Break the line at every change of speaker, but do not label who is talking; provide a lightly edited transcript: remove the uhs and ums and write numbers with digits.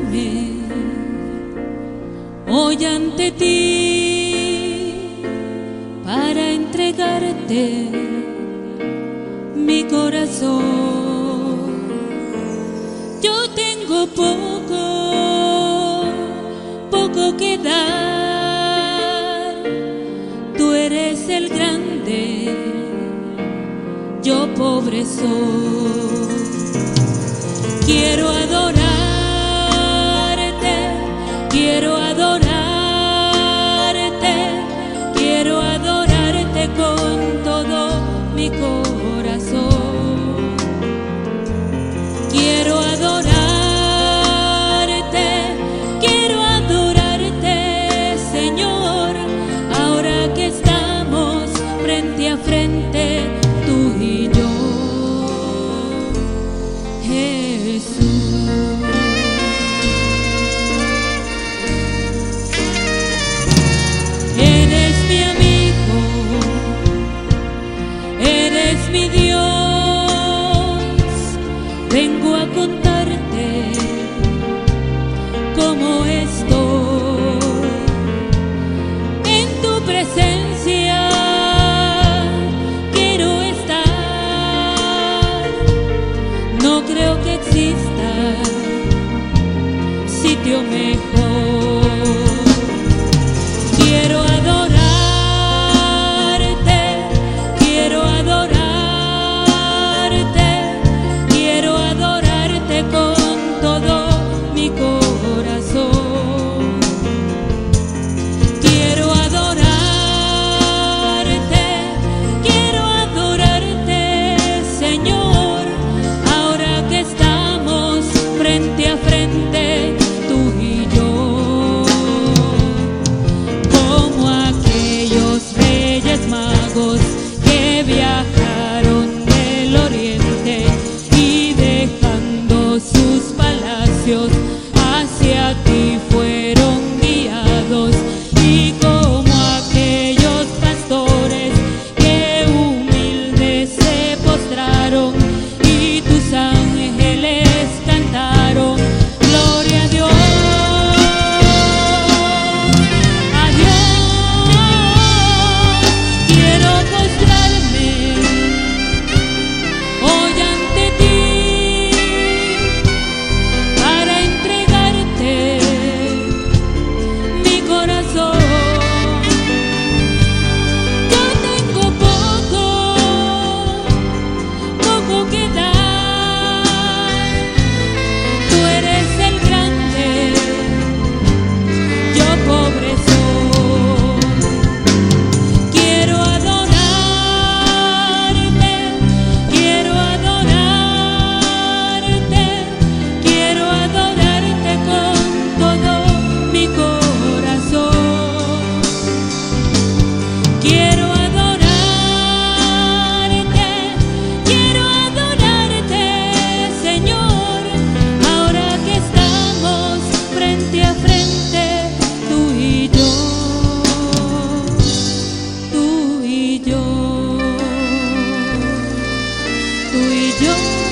postrarme hoy ante ti para entregarte mi corazón. Yo tengo poco que dar. Tú eres el grande, yo pobre soy. Quiero adorarte, quiero adorarte, quiero adorarte con todo mi corazón. Quiero adorarte, Señor, ahora que estamos frente a frente, tú y yo, Jesús. Eres mi amigo, eres mi Dios. Vengo a contarte cómo estoy en tu presencia. Quiero estar, no creo que exista sitio mejor. Quiero adorarte, quiero adorarte, quiero adorarte con todo mi corazón. Quiero adorarte, Señor, ahora que estamos frente a frente, tú y yo. Como aquellos reyes magos que viajaron del oriente y dejando sus palacios hacia ti fueron guiados, y como aquellos pastores que humildes se postraron y tus ángeles cantaron gloria a Dios. A Dios quiero postrarme hoy ante ti para entregarte mi corazón. Yo tengo poco que dar. Tú eres el grande, yo pobre soy. Quiero adorarte, quiero adorarte, quiero adorarte con todo mi corazón. Quiero adorarte, Señor, ahora que estamos frente a frente, tú y yo, tú y yo, tú y yo.